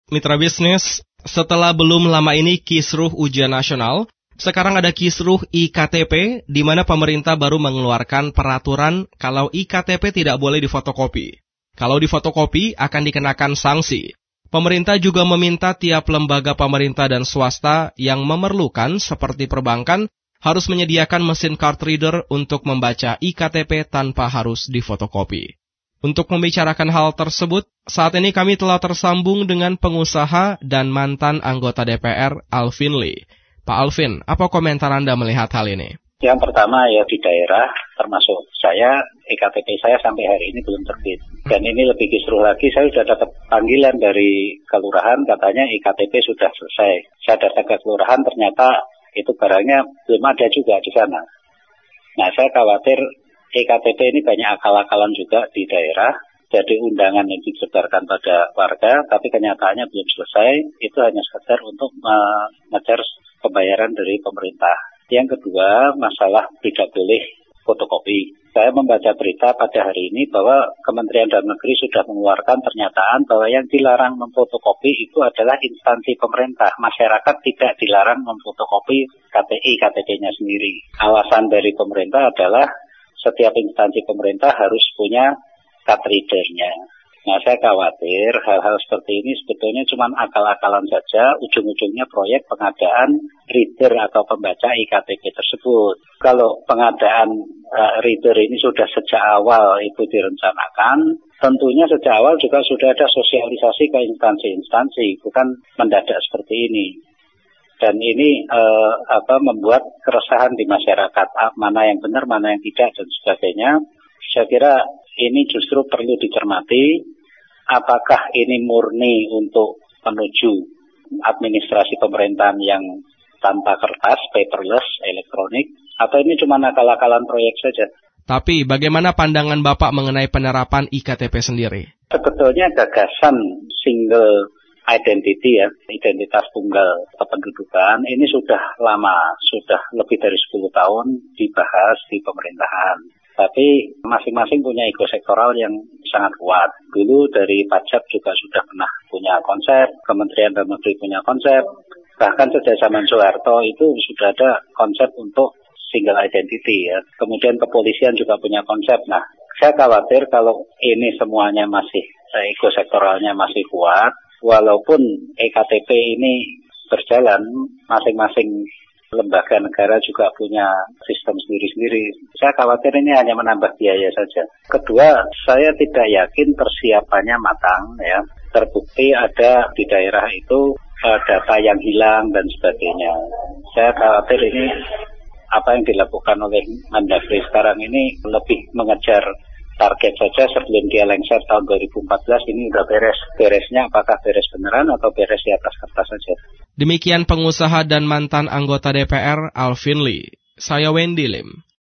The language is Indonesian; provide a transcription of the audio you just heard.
Mitra bisnis, setelah belum lama ini kisruh ujian nasional, sekarang ada kisruh IKTP, di mana pemerintah baru mengeluarkan peraturan kalau IKTP tidak boleh difotokopi. Kalau difotokopi akan dikenakan sanksi. Pemerintah juga meminta tiap lembaga pemerintah dan swasta yang memerlukan seperti perbankan harus menyediakan mesin card reader untuk membaca IKTP tanpa harus difotokopi. Untuk membicarakan hal tersebut, saat ini kami telah tersambung dengan pengusaha dan mantan anggota DPR, Alvin Lee. Pak Alvin, apa komentar Anda melihat hal ini? Yang pertama ya di daerah, termasuk saya, EKTP saya sampai hari ini belum terbit. Dan ini lebih kisruh lagi, saya sudah dapat panggilan dari kelurahan, katanya EKTP sudah selesai. Saya datang ke kelurahan, ternyata itu barangnya belum ada juga di sana. Nah, saya khawatir EKTP ini banyak akal-akalan juga di daerah, jadi undangan yang disebarkan pada warga, tapi kenyataannya belum selesai, itu hanya sekedar untuk mengejar pembayaran dari pemerintah. Yang kedua, masalah tidak boleh fotokopi. Saya membaca berita pada hari ini bahwa Kementerian Dalam Negeri sudah mengeluarkan pernyataan bahwa yang dilarang memfotokopi itu adalah instansi pemerintah. Masyarakat tidak dilarang memfotokopi KTP-nya sendiri. Alasan dari pemerintah adalah setiap instansi pemerintah harus punya card reader-nya. Nah, saya khawatir hal-hal seperti ini sebetulnya cuma akal-akalan saja, ujung-ujungnya proyek pengadaan reader atau pembaca IKTP tersebut. Kalau pengadaan reader ini sudah sejak awal itu direncanakan, tentunya sejak awal juga sudah ada sosialisasi ke instansi-instansi, bukan mendadak seperti ini. Dan ini membuat keresahan di masyarakat, mana yang benar, mana yang tidak, dan sebagainya. Saya kira ini justru perlu dicermati, apakah ini murni untuk menuju administrasi pemerintahan yang tanpa kertas, paperless, elektronik, atau ini cuma akal-akalan proyek saja. Tapi bagaimana pandangan Bapak mengenai penerapan IKTP sendiri? Sebetulnya gagasan single identity ya, identitas tunggal kependudukan, ini sudah lama, sudah lebih dari 10 tahun dibahas di pemerintahan. Tapi masing-masing punya ego sektoral yang sangat kuat. Dulu dari pajak juga sudah pernah punya konsep, Kementerian Dalam Negeri punya konsep, bahkan sejak zaman Soeharto itu sudah ada konsep untuk single identity ya. Kemudian kepolisian juga punya konsep. Nah, saya khawatir kalau ini semuanya masih ego sektoralnya masih kuat, walaupun EKTP ini berjalan, masing-masing lembaga negara juga punya sistem sendiri-sendiri. Saya khawatir ini hanya menambah biaya saja. Kedua, saya tidak yakin persiapannya matang ya. Terbukti ada di daerah itu data yang hilang dan sebagainya. Saya khawatir ini apa yang dilakukan oleh Mendagri sekarang ini lebih mengejar target saja sebelum dia lengser tahun 2014 ini udah beres. Beresnya apakah beres beneran atau beres di atas kertas saja. Demikian pengusaha dan mantan anggota DPR Alvin Lee. Saya Wendy Lim.